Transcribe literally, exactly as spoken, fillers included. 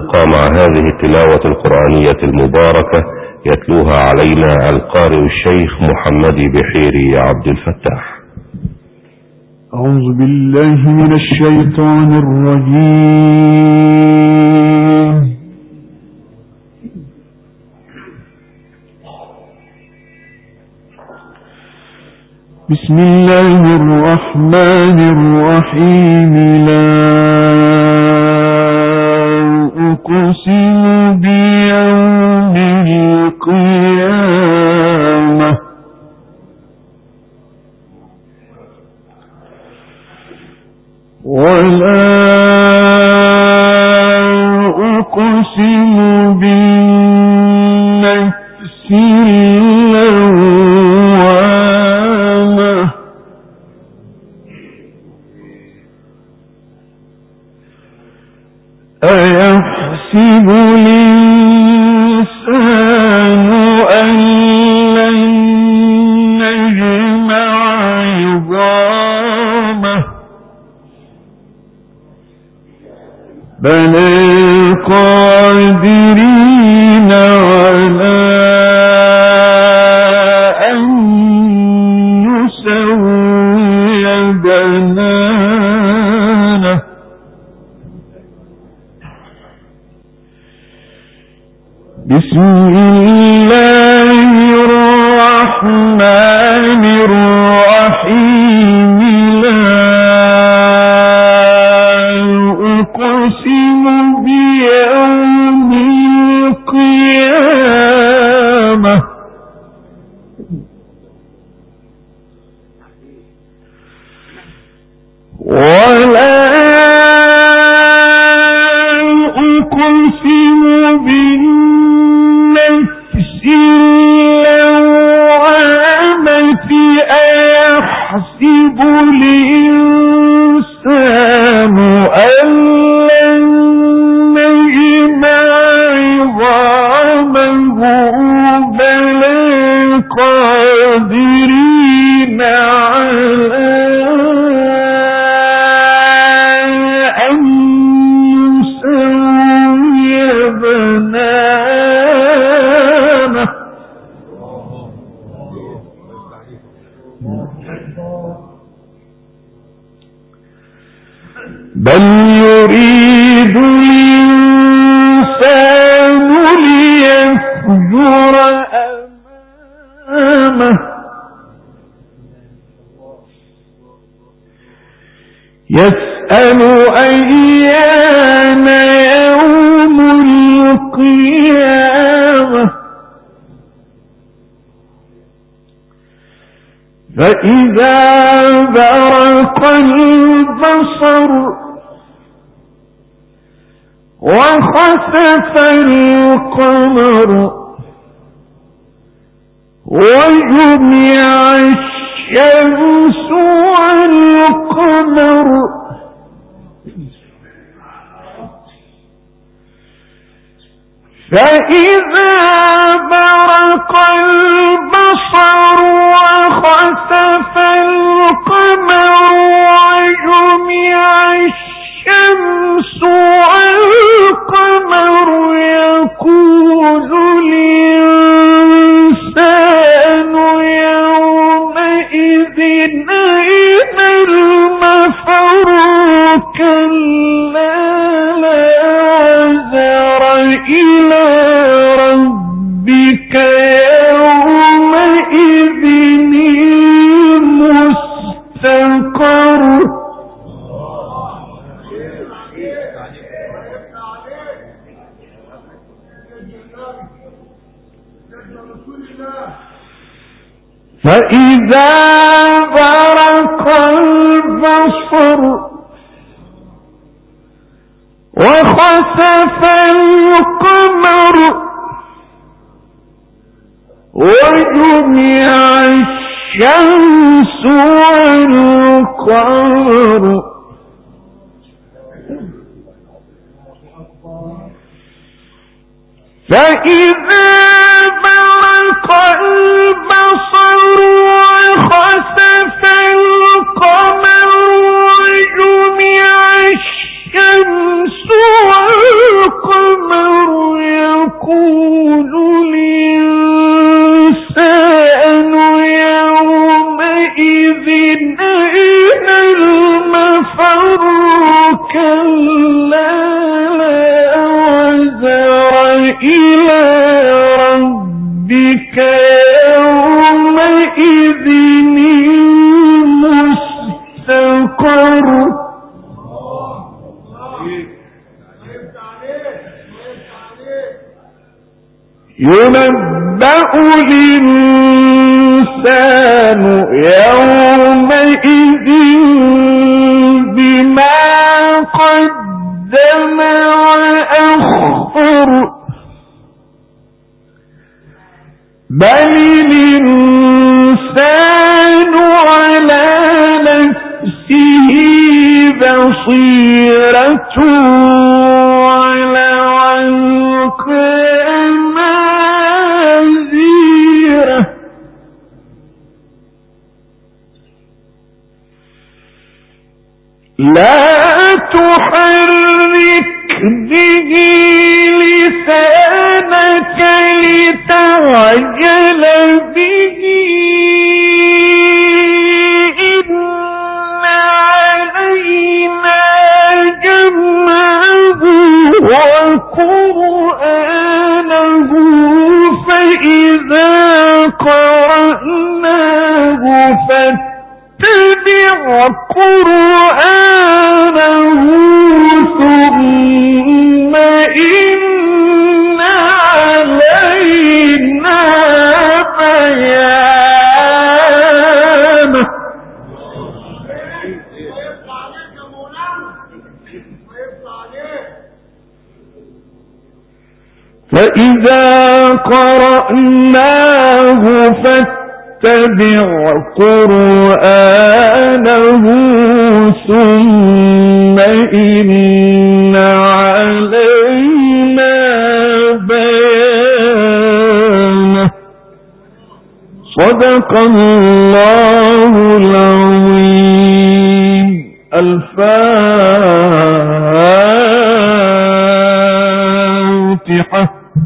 مع هذه التلاوة القرآنية المباركة يتلوها علينا القارئ الشيخ محمد بحيري عبد الفتاح. أعوذ بالله من الشيطان الرجيم. بسم الله الرحمن الرحيم. لا أقسم بيوم القيامة ولا أقسم بالنفس اللوامة أيحسب الإنسان أن لن نجمع عظامه بلى قادرين على أن نسوي بنانه بسم الله الرحمن الرحيم. لا أقسم بيوم القيامة ولا أقسم بالنفس اللوامة أيحسب الإنسان أن لن نجمع عظامه بلى قادرين على أن نسوي بنانه بل يريد الإنسان ليفجر أمامه يسأل أيان يوم القيامة فإذا برق البصر وخسف القمر وجمع الشمس والقمر فإذا برق البصر وخسف القمر وجمع الشمس والقمر يقول الإنسان يومئذ أين المفر كلا لا وزر إلى ربك يومئذ المستقر فإذا برق البصر وخسف القمر وجمع الشمس والقمر فإذا برق البصر وخسف القمر وجمع الشمس والقمر إلى ربك يومئذ المستقر ينبأ الإنسان يومئذ بما قدم وأخر بل الإنسان على نفسه بصيرة ولو كان نذيرا لا تحرك به لسانك لتعجل به إن علينا جمعه وقرآنه فإذا قرأناه فاتبع قرآنه ثم إن علينا بيانه فإذا قرأناه فاتبع قرآنه ثم إن علينا بيانه صدق الله العظيم. الفاتحة.